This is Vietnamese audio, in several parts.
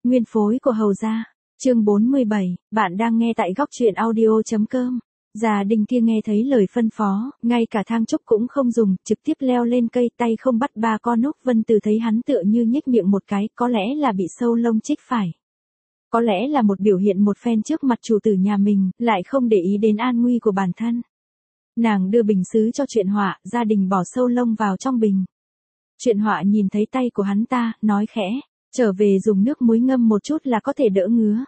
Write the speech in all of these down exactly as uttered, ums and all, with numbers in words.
Nguyên phối của Hầu gia. Chương bốn mươi bảy, bạn đang nghe tại góc truyện audio chấm com. Gia đình kia nghe thấy lời phân phó, ngay cả thang trúc cũng không dùng, trực tiếp leo lên cây, tay không bắt ba con. Úc Vân Từ thấy hắn tựa như nhếch miệng một cái, có lẽ là bị sâu lông chích phải. Có lẽ là một biểu hiện một phen trước mặt chủ tử nhà mình, lại không để ý đến an nguy của bản thân. Nàng đưa bình sứ cho Chuyện Họa, gia đình bỏ sâu lông vào trong bình. Chuyện Họa nhìn thấy tay của hắn ta, nói khẽ, trở về dùng nước muối ngâm một chút là có thể đỡ ngứa.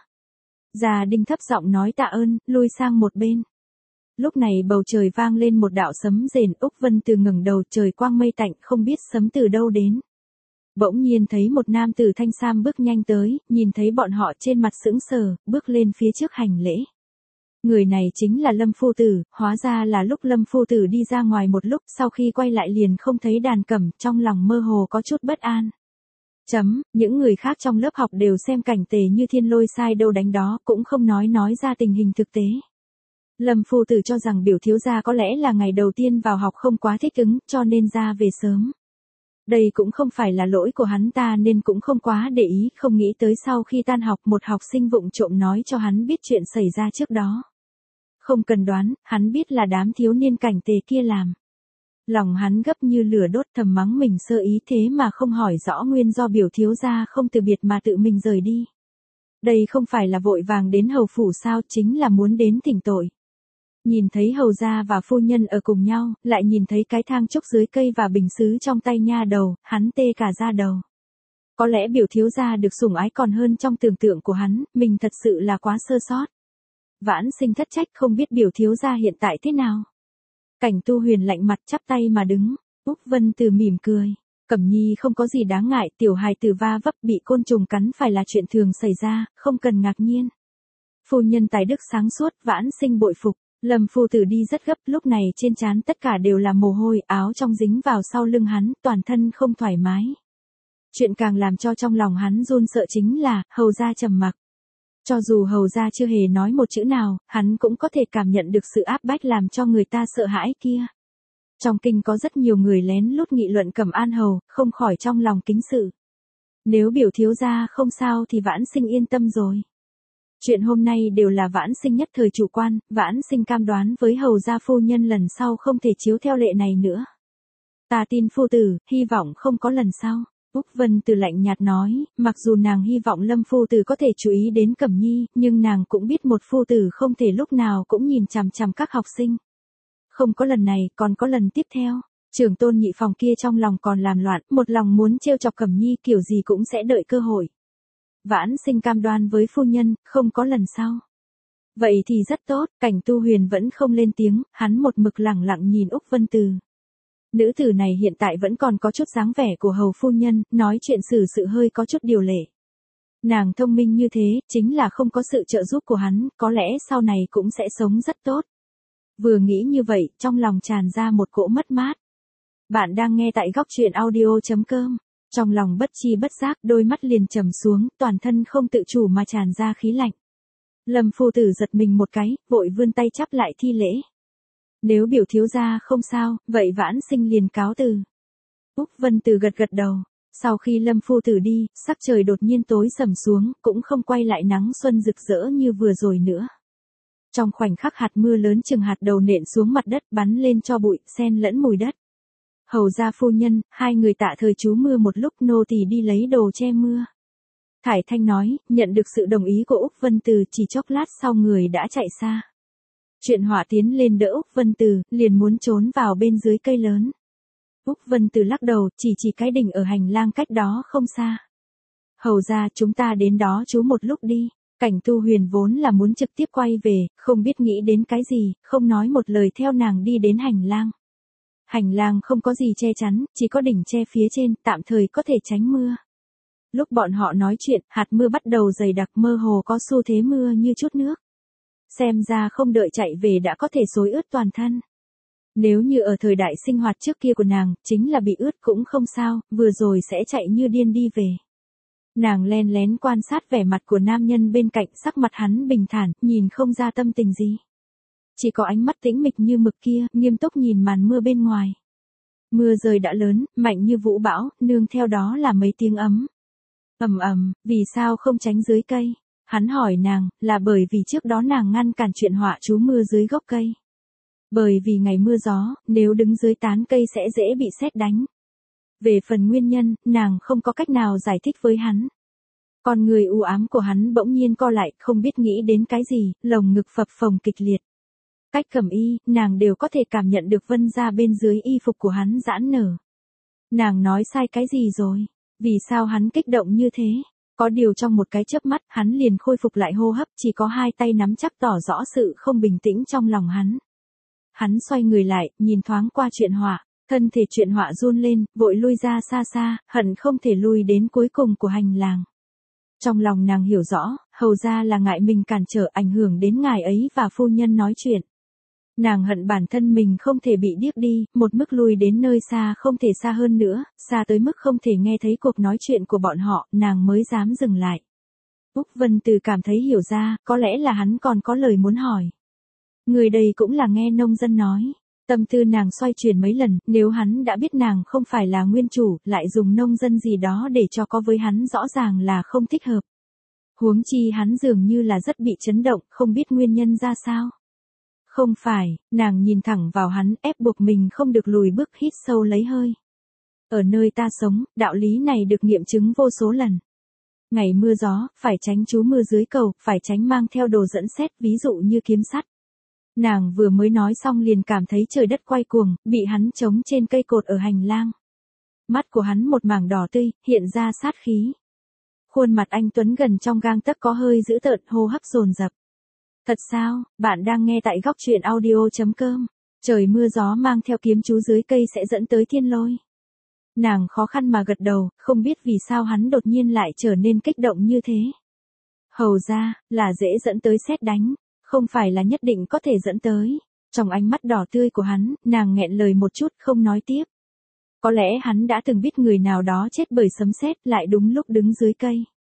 Gia đình thấp giọng nói tạ ơn, lui sang một bên. Lúc này bầu trời vang lên một đạo sấm rền. Úc Vân Từ ngẩng đầu, trời quang mây tạnh, không biết sấm từ đâu đến. Bỗng nhiên thấy một nam tử thanh sam bước nhanh tới, nhìn thấy bọn họ trên mặt sững sờ, bước lên phía trước hành lễ. Người này chính là Lâm Phu Tử, hóa ra là lúc Lâm Phu Tử đi ra ngoài một lúc, sau khi quay lại liền không thấy đàn cẩm, trong lòng mơ hồ có chút bất an. Chấm, những người khác trong lớp học đều xem cảnh Tề Như Thiên lôi sai đâu đánh đó, cũng không nói nói ra tình hình thực tế. Lâm Phu Tử cho rằng biểu thiếu gia có lẽ là ngày đầu tiên vào học không quá thích ứng, cho nên ra về sớm. Đây cũng không phải là lỗi của hắn ta nên cũng không quá để ý, không nghĩ tới sau khi tan học một học sinh vụng trộm nói cho hắn biết chuyện xảy ra trước đó. Không cần đoán, hắn biết là đám thiếu niên cảnh Tề kia làm. Lòng hắn gấp như lửa đốt, thầm mắng mình sơ ý thế mà không hỏi rõ nguyên do biểu thiếu gia không từ biệt mà tự mình rời đi. Đây không phải là vội vàng đến hầu phủ sao, chính là muốn đến thỉnh tội. Nhìn thấy hầu gia và phu nhân ở cùng nhau, lại nhìn thấy cái thang trúc dưới cây và bình sứ trong tay nha đầu, hắn tê cả da đầu. Có lẽ biểu thiếu gia được sủng ái còn hơn trong tưởng tượng của hắn, mình thật sự là quá sơ sót. Vãn Sinh thất trách, không biết biểu thiếu gia hiện tại thế nào. Cảnh Tu Huyền lạnh mặt chắp tay mà đứng. Úc Vân Từ mỉm cười. Cẩm Nhi không có gì đáng ngại, tiểu hài tử va vấp bị côn trùng cắn phải là chuyện thường xảy ra, không cần ngạc nhiên. Phu nhân tài đức sáng suốt, Vãn Sinh bội phục. Lâm Phu Tử đi rất gấp, lúc này trên trán tất cả đều là mồ hôi, áo trong dính vào sau lưng hắn, toàn thân không thoải mái. Chuyện càng làm cho trong lòng hắn run sợ chính là, hầu gia trầm mặc. Cho dù hầu gia chưa hề nói một chữ nào, hắn cũng có thể cảm nhận được sự áp bách làm cho người ta sợ hãi kia. Trong kinh có rất nhiều người lén lút nghị luận Cẩm An hầu, không khỏi trong lòng kính sự. Nếu biểu thiếu gia không sao thì Vãn Sinh yên tâm rồi. Chuyện hôm nay đều là Vãn Sinh nhất thời chủ quan, Vãn Sinh cam đoán với hầu gia phu nhân lần sau không thể chiếu theo lệ này nữa. Ta tin phu tử, hy vọng không có lần sau. Úc Vân Từ lạnh nhạt nói, mặc dù nàng hy vọng Lâm Phu Tử có thể chú ý đến Cẩm Nhi, nhưng nàng cũng biết một phu tử không thể lúc nào cũng nhìn chằm chằm các học sinh. Không có lần này, còn có lần tiếp theo. Trưởng tôn nhị phòng kia trong lòng còn làm loạn, một lòng muốn trêu chọc Cẩm Nhi kiểu gì cũng sẽ đợi cơ hội. Vãn Sinh cam đoan với phu nhân, không có lần sau. Vậy thì rất tốt, Cảnh Tu Huyền vẫn không lên tiếng, hắn một mực lẳng lặng nhìn Úc Vân Từ. Nữ tử này hiện tại vẫn còn có chút dáng vẻ của hầu phu nhân, nói chuyện xử sự hơi có chút điều lệ. Nàng thông minh như thế, chính là không có sự trợ giúp của hắn, có lẽ sau này cũng sẽ sống rất tốt. Vừa nghĩ như vậy, trong lòng tràn ra một cỗ mất mát. Bạn đang nghe tại góc truyện audio chấm com. Trong lòng bất chi bất giác, đôi mắt liền trầm xuống, toàn thân không tự chủ mà tràn ra khí lạnh. Lâm Phu Tử giật mình một cái, vội vươn tay chắp lại thi lễ. Nếu biểu thiếu gia không sao, vậy Vãn Sinh liền cáo từ. Úc Vân Từ gật gật đầu. Sau khi Lâm Phu Tử đi, sắc trời đột nhiên tối sầm xuống, cũng không quay lại nắng xuân rực rỡ như vừa rồi nữa. Trong khoảnh khắc hạt mưa lớn chừng hạt đầu nện xuống mặt đất, bắn lên cho bụi, xen lẫn mùi đất. Hầu gia phu nhân, hai người tạ thời trú mưa một lúc, nô tỳ đi lấy đồ che mưa. Thải Thanh nói, nhận được sự đồng ý của Úc Vân Từ, chỉ chốc lát sau người đã chạy xa. Chuyện Họa tiến lên đỡ Úc Vân Từ, liền muốn trốn vào bên dưới cây lớn. Úc Vân Từ lắc đầu, chỉ chỉ cái đình ở hành lang cách đó không xa. Hầu gia, chúng ta đến đó trú một lúc đi. Cảnh Tu Huyền vốn là muốn trực tiếp quay về, không biết nghĩ đến cái gì, không nói một lời theo nàng đi đến hành lang. Hành lang không có gì che chắn, chỉ có đỉnh che phía trên, tạm thời có thể tránh mưa. Lúc bọn họ nói chuyện, hạt mưa bắt đầu dày đặc, mơ hồ có xu thế mưa như chút nước. Xem ra không đợi chạy về đã có thể xối ướt toàn thân. Nếu như ở thời đại sinh hoạt trước kia của nàng, chính là bị ướt cũng không sao, vừa rồi sẽ chạy như điên đi về. Nàng len lén quan sát vẻ mặt của nam nhân bên cạnh, sắc mặt hắn bình thản, nhìn không ra tâm tình gì. Chỉ có ánh mắt tĩnh mịch như mực kia, nghiêm túc nhìn màn mưa bên ngoài. Mưa rơi đã lớn, mạnh như vũ bão, nương theo đó là mấy tiếng ấm. Ầm ầm, vì sao không tránh dưới cây? Hắn hỏi nàng, là bởi vì trước đó nàng ngăn cản chuyện họa chú mưa dưới gốc cây. Bởi vì ngày mưa gió, nếu đứng dưới tán cây sẽ dễ bị sét đánh. Về phần nguyên nhân, nàng không có cách nào giải thích với hắn. Con người u ám của hắn bỗng nhiên co lại, không biết nghĩ đến cái gì, lồng ngực phập phồng kịch liệt. Cách cầm y, nàng đều có thể cảm nhận được vân ra bên dưới y phục của hắn giãn nở. Nàng nói sai cái gì rồi? Vì sao hắn kích động như thế? Có điều trong một cái chớp mắt, hắn liền khôi phục lại hô hấp, chỉ có hai tay nắm chắc tỏ rõ sự không bình tĩnh trong lòng hắn. Hắn xoay người lại, nhìn thoáng qua chuyện họa, thân thể chuyện họa run lên, vội lui ra xa xa, hận không thể lui đến cuối cùng của hành lang. Trong lòng nàng hiểu rõ, hầu ra là ngại mình cản trở ảnh hưởng đến ngài ấy và phu nhân nói chuyện. Nàng hận bản thân mình không thể bị điếc đi, một mức lui đến nơi xa không thể xa hơn nữa, xa tới mức không thể nghe thấy cuộc nói chuyện của bọn họ, nàng mới dám dừng lại. Úc Vân Từ cảm thấy hiểu ra, có lẽ là hắn còn có lời muốn hỏi. Người đây cũng là nghe nông dân nói. Tâm tư nàng xoay chuyển mấy lần, nếu hắn đã biết nàng không phải là nguyên chủ, lại dùng nông dân gì đó để cho có với hắn rõ ràng là không thích hợp. Huống chi hắn dường như là rất bị chấn động, không biết nguyên nhân ra sao. Không phải, nàng nhìn thẳng vào hắn, ép buộc mình không được lùi bước, hít sâu lấy hơi. Ở nơi ta sống, đạo lý này được nghiệm chứng vô số lần. Ngày mưa gió, phải tránh trú mưa dưới cầu, phải tránh mang theo đồ dẫn sét, ví dụ như kiếm sắt. Nàng vừa mới nói xong liền cảm thấy trời đất quay cuồng, bị hắn chống trên cây cột ở hành lang. Mắt của hắn một mảng đỏ tươi, hiện ra sát khí. Khuôn mặt anh Tuấn gần trong gang tấc có hơi dữ tợn, hô hấp dồn dập. Thật sao, bạn đang nghe tại góc truyện audio chấm com. Trời mưa gió mang theo kiếm chú dưới cây sẽ dẫn tới thiên lôi. Nàng khó khăn mà gật đầu, không biết vì sao hắn đột nhiên lại trở nên kích động như thế. Hầu ra, là dễ dẫn tới sét đánh, không phải là nhất định có thể dẫn tới. Trong ánh mắt đỏ tươi của hắn, nàng nghẹn lời một chút không nói tiếp. Có lẽ hắn đã từng biết người nào đó chết bởi sấm sét lại đúng lúc đứng dưới cây.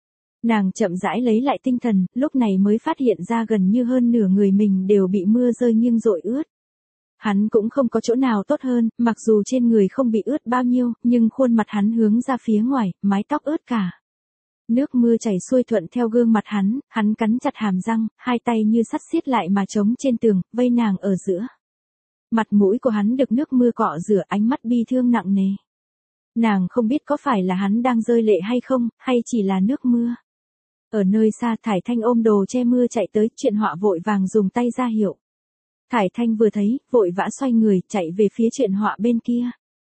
Nàng chậm rãi lấy lại tinh thần, lúc này mới phát hiện ra gần như hơn nửa người mình đều bị mưa rơi nghiêng rội ướt. Hắn cũng không có chỗ nào tốt hơn, mặc dù trên người không bị ướt bao nhiêu, nhưng khuôn mặt hắn hướng ra phía ngoài, mái tóc ướt cả. Nước mưa chảy xuôi thuận theo gương mặt hắn, hắn cắn chặt hàm răng, hai tay như sắt siết lại mà chống trên tường, vây nàng ở giữa. Mặt mũi của hắn được nước mưa cọ rửa, ánh mắt bi thương nặng nề. Nàng không biết có phải là hắn đang rơi lệ hay không, hay chỉ là nước mưa. Ở nơi xa Thải Thanh ôm đồ che mưa chạy tới, chuyện họa vội vàng dùng tay ra hiệu. Thải Thanh vừa thấy, vội vã xoay người, chạy về phía chuyện họa bên kia.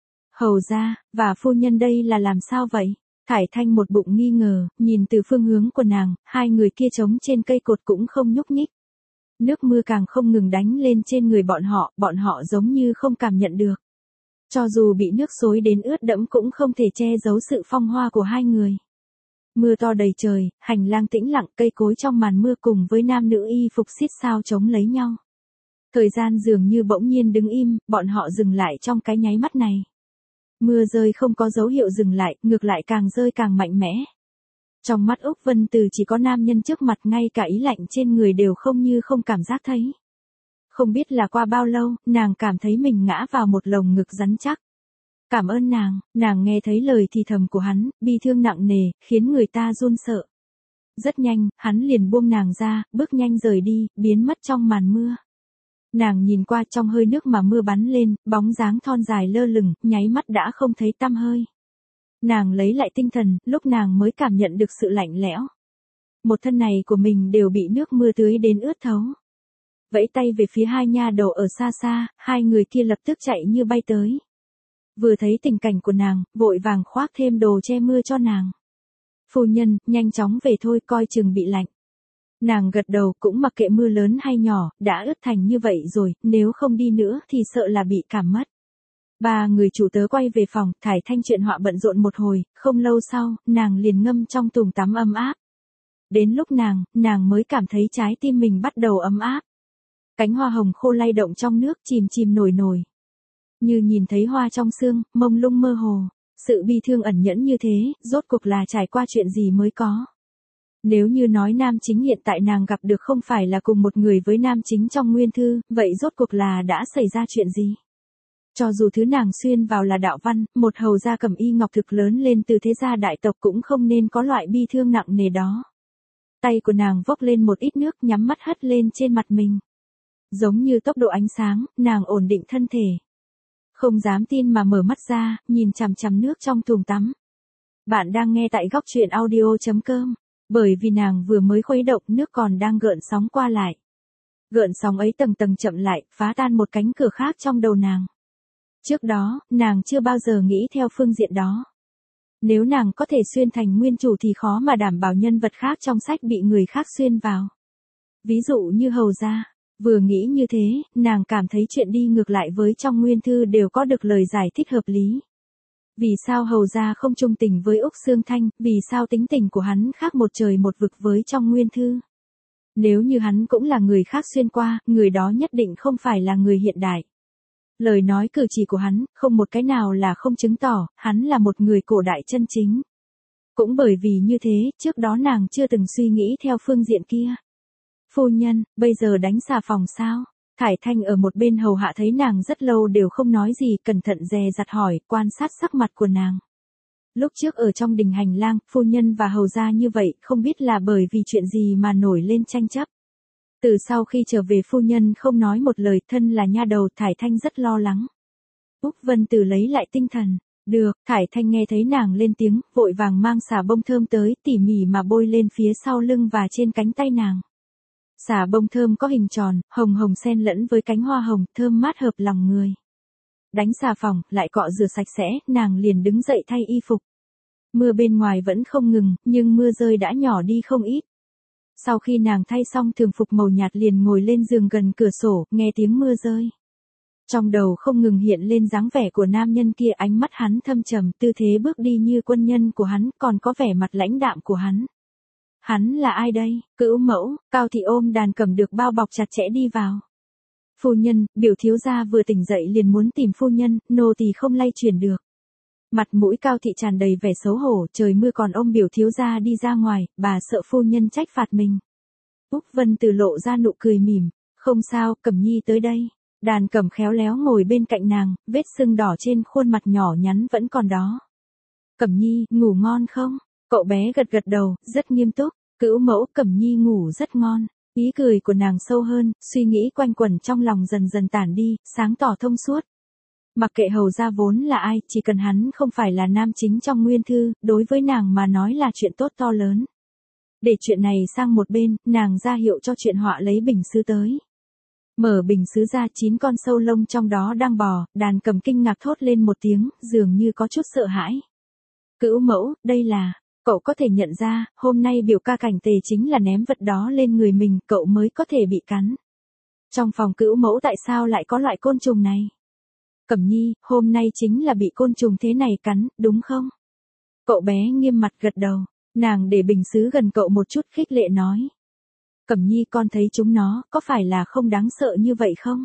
Hầu ra, và phu nhân đây là làm sao vậy? Thải Thanh một bụng nghi ngờ, nhìn từ phương hướng của nàng, hai người kia trống trên cây cột cũng không nhúc nhích. Nước mưa càng không ngừng đánh lên trên người bọn họ, bọn họ giống như không cảm nhận được. Cho dù bị nước xối đến ướt đẫm cũng không thể che giấu sự phong hoa của hai người. Mưa to đầy trời, hành lang tĩnh lặng, cây cối trong màn mưa cùng với nam nữ y phục xít sao chống lấy nhau. Thời gian dường như bỗng nhiên đứng im, bọn họ dừng lại trong cái nháy mắt này. Mưa rơi không có dấu hiệu dừng lại, ngược lại càng rơi càng mạnh mẽ. Trong mắt Úc Vân Từ chỉ có nam nhân trước mặt, ngay cả ý lạnh trên người đều không như không cảm giác thấy. Không biết là qua bao lâu, nàng cảm thấy mình ngã vào một lồng ngực rắn chắc. Cảm ơn nàng, nàng nghe thấy lời thì thầm của hắn, bi thương nặng nề, khiến người ta run sợ. Rất nhanh, hắn liền buông nàng ra, bước nhanh rời đi, biến mất trong màn mưa. Nàng nhìn qua trong hơi nước mà mưa bắn lên, bóng dáng thon dài lơ lửng, nháy mắt đã không thấy tăm hơi. Nàng lấy lại tinh thần, lúc nàng mới cảm nhận được sự lạnh lẽo. Một thân này của mình đều bị nước mưa tưới đến ướt thấu. Vẫy tay về phía hai nha đầu ở xa xa, hai người kia lập tức chạy như bay tới. Vừa thấy tình cảnh của nàng, vội vàng khoác thêm đồ che mưa cho nàng. Phu nhân, nhanh chóng về thôi, coi chừng bị lạnh. Nàng gật đầu, cũng mặc kệ mưa lớn hay nhỏ, đã ướt thành như vậy rồi, nếu không đi nữa thì sợ là bị cảm mất. Ba người chủ tớ quay về phòng, Thải Thanh chuyện họa bận rộn một hồi, không lâu sau, nàng liền ngâm trong tùng tắm ấm áp. Đến lúc nàng, nàng mới cảm thấy trái tim mình bắt đầu ấm áp. Cánh hoa hồng khô lay động trong nước, chìm chìm nổi nổi. Như nhìn thấy hoa trong sương, mông lung mơ hồ. Sự bi thương ẩn nhẫn như thế, rốt cuộc là trải qua chuyện gì mới có. Nếu như nói nam chính hiện tại nàng gặp được không phải là cùng một người với nam chính trong nguyên thư, vậy rốt cuộc là đã xảy ra chuyện gì? Cho dù thứ nàng xuyên vào là đạo văn, một hầu gia cẩm y ngọc thực lớn lên từ thế gia đại tộc cũng không nên có loại bi thương nặng nề đó. Tay của nàng vốc lên một ít nước nhắm mắt hất lên trên mặt mình. Giống như tốc độ ánh sáng, nàng ổn định thân thể. Không dám tin mà mở mắt ra, nhìn chằm chằm nước trong thùng tắm. Bạn đang nghe tại góc truyện audio chấm com. Bởi vì nàng vừa mới khuấy động, nước còn đang gợn sóng qua lại. Gợn sóng ấy tầng tầng chậm lại, phá tan một cánh cửa khác trong đầu nàng. Trước đó, nàng chưa bao giờ nghĩ theo phương diện đó. Nếu nàng có thể xuyên thành nguyên chủ thì khó mà đảm bảo nhân vật khác trong sách bị người khác xuyên vào. Ví dụ như hầu gia. Vừa nghĩ như thế, nàng cảm thấy chuyện đi ngược lại với trong nguyên thư đều có được lời giải thích hợp lý. Vì sao hầu gia không trung tình với Úc Xương Thanh, vì sao tính tình của hắn khác một trời một vực với trong nguyên thư. Nếu như hắn cũng là người khác xuyên qua, người đó nhất định không phải là người hiện đại. Lời nói cử chỉ của hắn, không một cái nào là không chứng tỏ, hắn là một người cổ đại chân chính. Cũng bởi vì như thế, trước đó nàng chưa từng suy nghĩ theo phương diện kia. Phu nhân, bây giờ đánh xà phòng sao? Thải Thanh ở một bên hầu hạ thấy nàng rất lâu đều không nói gì, cẩn thận dè dặt hỏi, quan sát sắc mặt của nàng. Lúc trước ở trong đình hành lang, phu nhân và hầu gia như vậy, không biết là bởi vì chuyện gì mà nổi lên tranh chấp. Từ sau khi trở về phu nhân không nói một lời, thân là nha đầu, Thải Thanh rất lo lắng. Úc Vân Từ lấy lại tinh thần. Được, Thải Thanh nghe thấy nàng lên tiếng, vội vàng mang xà bông thơm tới, tỉ mỉ mà bôi lên phía sau lưng và trên cánh tay nàng. Xà bông thơm có hình tròn, hồng hồng xen lẫn với cánh hoa hồng, thơm mát hợp lòng người. Đánh xà phòng, lại cọ rửa sạch sẽ, nàng liền đứng dậy thay y phục. Mưa bên ngoài vẫn không ngừng, nhưng mưa rơi đã nhỏ đi không ít. Sau khi nàng thay xong thường phục màu nhạt liền ngồi lên giường gần cửa sổ, nghe tiếng mưa rơi. Trong đầu không ngừng hiện lên dáng vẻ của nam nhân kia, ánh mắt hắn thâm trầm, tư thế bước đi như quân nhân của hắn, còn có vẻ mặt lãnh đạm của hắn. Hắn là ai đây? Cữu mẫu, Cao Thị ôm đàn cầm được bao bọc chặt chẽ đi vào. Phu nhân, biểu thiếu gia vừa tỉnh dậy liền muốn tìm phu nhân, nô tỳ không lay chuyển được. Mặt mũi Cao Thị tràn đầy vẻ xấu hổ, trời mưa còn ôm biểu thiếu gia đi ra ngoài, bà sợ phu nhân trách phạt mình. Úc Vân Từ lộ ra nụ cười mỉm, không sao, Cẩm Nhi tới đây. Đàn Cẩm khéo léo ngồi bên cạnh nàng, vết sưng đỏ trên khuôn mặt nhỏ nhắn vẫn còn đó. Cẩm Nhi, ngủ ngon không? Cậu bé gật gật đầu, rất nghiêm túc. Cữu mẫu, Cẩm Nhi ngủ rất ngon. Ý cười của nàng sâu hơn, suy nghĩ quanh quẩn trong lòng dần dần tản đi, sáng tỏ thông suốt. Mặc kệ hầu gia vốn là ai, chỉ cần hắn không phải là nam chính trong nguyên thư, đối với nàng mà nói là chuyện tốt to lớn. Để chuyện này sang một bên, nàng ra hiệu cho chuyện họa lấy bình sứ tới. Mở bình sứ ra, chín con sâu lông trong đó đang bò, Đàn Cầm kinh ngạc thốt lên một tiếng, dường như có chút sợ hãi. Cữu mẫu, đây là... Cậu có thể nhận ra, hôm nay biểu ca Cảnh Tề chính là ném vật đó lên người mình, cậu mới có thể bị cắn. Trong phòng Cữu mẫu tại sao lại có loại côn trùng này? Cẩm Nhi, hôm nay chính là bị côn trùng thế này cắn, đúng không? Cậu bé nghiêm mặt gật đầu, nàng để bình sứ gần cậu một chút khích lệ nói. Cẩm Nhi, con thấy chúng nó, có phải là không đáng sợ như vậy không?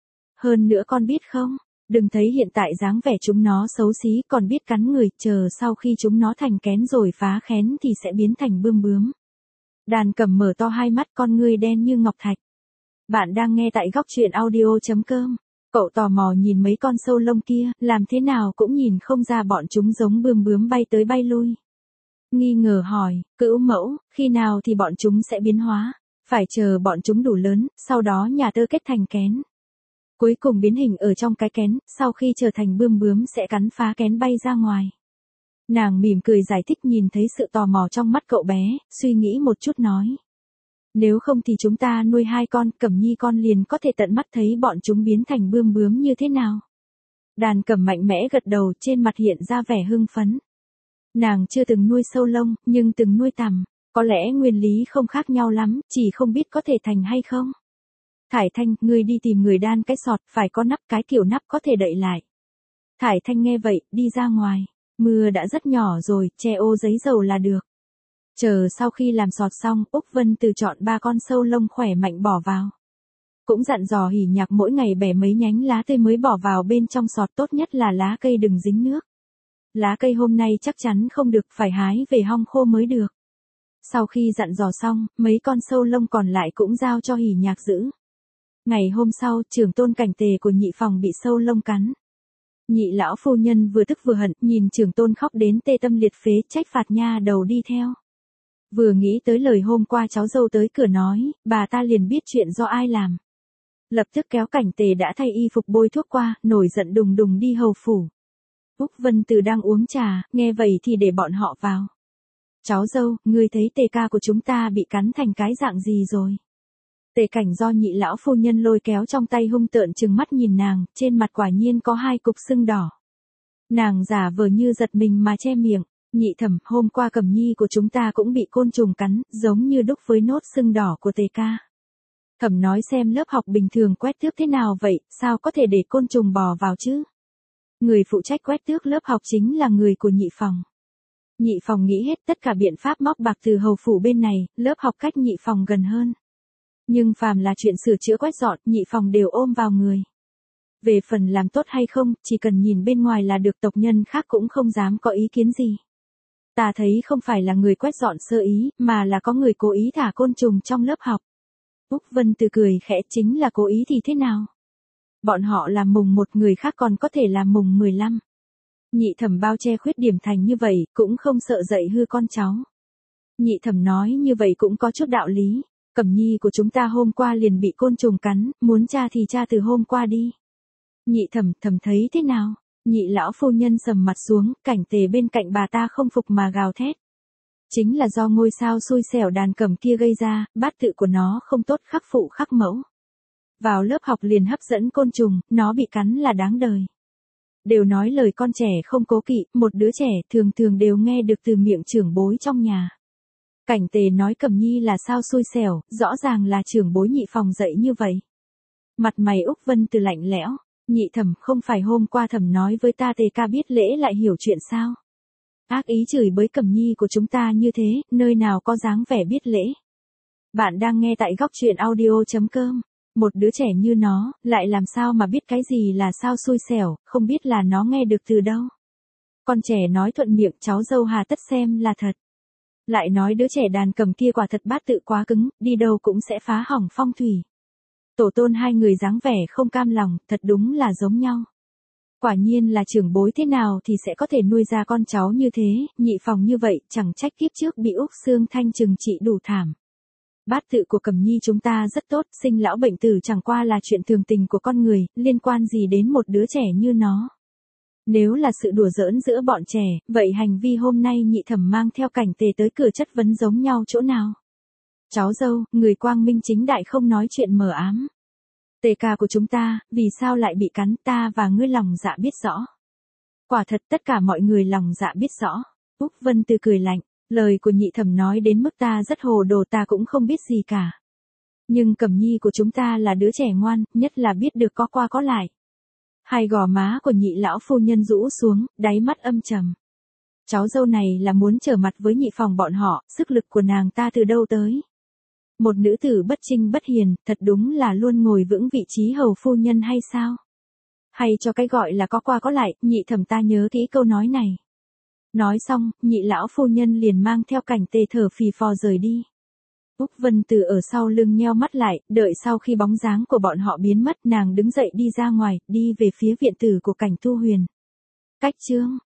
Hơn nữa con biết không? Đừng thấy hiện tại dáng vẻ chúng nó xấu xí, còn biết cắn người, chờ sau khi chúng nó thành kén rồi phá khén thì sẽ biến thành bươm bướm. Đàn Cầm mở to hai mắt, con ngươi đen như ngọc thạch. Bạn đang nghe tại góc truyện audio chấm com. Cậu tò mò nhìn mấy con sâu lông kia, làm thế nào cũng nhìn không ra bọn chúng giống bươm bướm bay tới bay lui. Nghi ngờ hỏi, Cữu mẫu, khi nào thì bọn chúng sẽ biến hóa? Phải chờ bọn chúng đủ lớn, sau đó nhà tơ kết thành kén. Cuối cùng biến hình ở trong cái kén, sau khi trở thành bươm bướm sẽ cắn phá kén bay ra ngoài. Nàng mỉm cười giải thích, nhìn thấy sự tò mò trong mắt cậu bé, suy nghĩ một chút nói. Nếu không thì chúng ta nuôi hai con, Cẩm Nhi con liền có thể tận mắt thấy bọn chúng biến thành bươm bướm như thế nào. Đàn Cẩm mạnh mẽ gật đầu, trên mặt hiện ra vẻ hưng phấn. Nàng chưa từng nuôi sâu lông, nhưng từng nuôi tằm, có lẽ nguyên lý không khác nhau lắm, chỉ không biết có thể thành hay không. Thải Thanh, ngươi đi tìm người đan cái sọt, phải có nắp, cái kiểu nắp có thể đậy lại. Thải Thanh nghe vậy, đi ra ngoài. Mưa đã rất nhỏ rồi, che ô giấy dầu là được. Chờ sau khi làm sọt xong, Úc Vân Từ chọn ba con sâu lông khỏe mạnh bỏ vào. Cũng dặn dò Hỉ Nhạc mỗi ngày bẻ mấy nhánh lá tươi mới bỏ vào bên trong sọt, tốt nhất là lá cây đừng dính nước. Lá cây hôm nay chắc chắn không được, phải hái về hong khô mới được. Sau khi dặn dò xong, mấy con sâu lông còn lại cũng giao cho Hỉ Nhạc giữ. Ngày hôm sau, trưởng tôn Cảnh Tề của nhị phòng bị sâu lông cắn. Nhị lão phu nhân vừa tức vừa hận, nhìn trưởng tôn khóc đến tê tâm liệt phế, trách phạt nha đầu đi theo. Vừa nghĩ tới lời hôm qua cháu dâu tới cửa nói, bà ta liền biết chuyện do ai làm. Lập tức kéo Cảnh Tề đã thay y phục bôi thuốc qua, nổi giận đùng đùng đi hầu phủ. Úc Vân Từ đang uống trà, nghe vậy thì để bọn họ vào. Cháu dâu, ngươi thấy Tề ca của chúng ta bị cắn thành cái dạng gì rồi? Tề Cảnh do nhị lão phu nhân lôi kéo trong tay hung tợn trừng mắt nhìn nàng, trên mặt quả nhiên có hai cục sưng đỏ. Nàng giả vờ như giật mình mà che miệng, nhị thẩm, hôm qua Cẩm Nhi của chúng ta cũng bị côn trùng cắn, giống như đúc với nốt sưng đỏ của Tề ca. Thẩm nói xem lớp học bình thường quét tước thế nào vậy, sao có thể để côn trùng bò vào chứ? Người phụ trách quét tước lớp học chính là người của nhị phòng. Nhị phòng nghĩ hết tất cả biện pháp móc bạc từ hầu phủ bên này, lớp học cách nhị phòng gần hơn. Nhưng phàm là chuyện sửa chữa quét dọn, nhị phòng đều ôm vào người. Về phần làm tốt hay không, chỉ cần nhìn bên ngoài là được, tộc nhân khác cũng không dám có ý kiến gì. Ta thấy không phải là người quét dọn sơ ý, mà là có người cố ý thả côn trùng trong lớp học. Úc Vân Từ cười khẽ, chính là cố ý thì thế nào? Bọn họ làm mùng một, người khác còn có thể làm mùng mười lăm. Nhị thẩm bao che khuyết điểm thành như vậy, cũng không sợ dạy hư con cháu. Nhị thẩm nói như vậy cũng có chút đạo lý. Cẩm Nhi của chúng ta hôm qua liền bị côn trùng cắn, muốn tra thì tra từ hôm qua đi. Nhị thẩm, thẩm thấy thế nào? Nhị lão phu nhân sầm mặt xuống, Cảnh Tề bên cạnh bà ta không phục mà gào thét. Chính là do ngôi sao xui xẻo đàn cầm kia gây ra, bát tự của nó không tốt, khắc phụ khắc mẫu. Vào lớp học liền hấp dẫn côn trùng, nó bị cắn là đáng đời. Đều nói lời con trẻ không cố kỵ, một đứa trẻ thường thường đều nghe được từ miệng trưởng bối trong nhà. Cảnh Tề nói Cẩm Nhi là sao xui xẻo, rõ ràng là trưởng bối nhị phòng dạy như vậy. Mặt mày Úc Vân Từ lạnh lẽo, nhị thẩm, không phải hôm qua thẩm nói với ta Tề ca biết lễ lại hiểu chuyện sao? Ác ý chửi bới Cẩm Nhi của chúng ta như thế, nơi nào có dáng vẻ biết lễ. Bạn đang nghe tại góc truyện audio chấm com. Một đứa trẻ như nó, lại làm sao mà biết cái gì là sao xui xẻo, không biết là nó nghe được từ đâu. Con trẻ nói thuận miệng, cháu dâu hà tất xem là thật. Lại nói đứa trẻ đàn cầm kia quả thật bát tự quá cứng, đi đâu cũng sẽ phá hỏng phong thủy. Tổ tôn hai người dáng vẻ không cam lòng, thật đúng là giống nhau. Quả nhiên là trưởng bối thế nào thì sẽ có thể nuôi ra con cháu như thế, nhị phòng như vậy, chẳng trách kiếp trước bị Úc Xương Thanh trừng trị đủ thảm. Bát tự của Cẩm Nhi chúng ta rất tốt, sinh lão bệnh tử chẳng qua là chuyện thường tình của con người, liên quan gì đến một đứa trẻ như nó. Nếu là sự đùa giỡn giữa bọn trẻ, vậy hành vi hôm nay nhị thẩm mang theo Cảnh Tề tới cửa chất vấn giống nhau chỗ nào? Cháu dâu, người quang minh chính đại không nói chuyện mờ ám. Tề ca của chúng ta, vì sao lại bị cắn, ta và ngươi lòng dạ biết rõ. Quả thật tất cả mọi người lòng dạ biết rõ. Úc Vân Từ cười lạnh, lời của nhị thẩm nói đến mức ta rất hồ đồ, ta cũng không biết gì cả. Nhưng Cẩm Nhi của chúng ta là đứa trẻ ngoan, nhất là biết được có qua có lại. Hai gò má của nhị lão phu nhân rũ xuống, đáy mắt âm trầm. Cháu dâu này là muốn trở mặt với nhị phòng bọn họ, sức lực của nàng ta từ đâu tới? Một nữ tử bất trinh bất hiền, thật đúng là luôn ngồi vững vị trí hầu phu nhân hay sao? Hay cho cái gọi là có qua có lại, nhị thẩm ta nhớ kỹ câu nói này. Nói xong, nhị lão phu nhân liền mang theo Cảnh Tề thở phì phò rời đi. Úc Vân Từ ở sau lưng nheo mắt lại, đợi sau khi bóng dáng của bọn họ biến mất, nàng đứng dậy đi ra ngoài, đi về phía viện tử của Cảnh Tu Huyền. Cách chương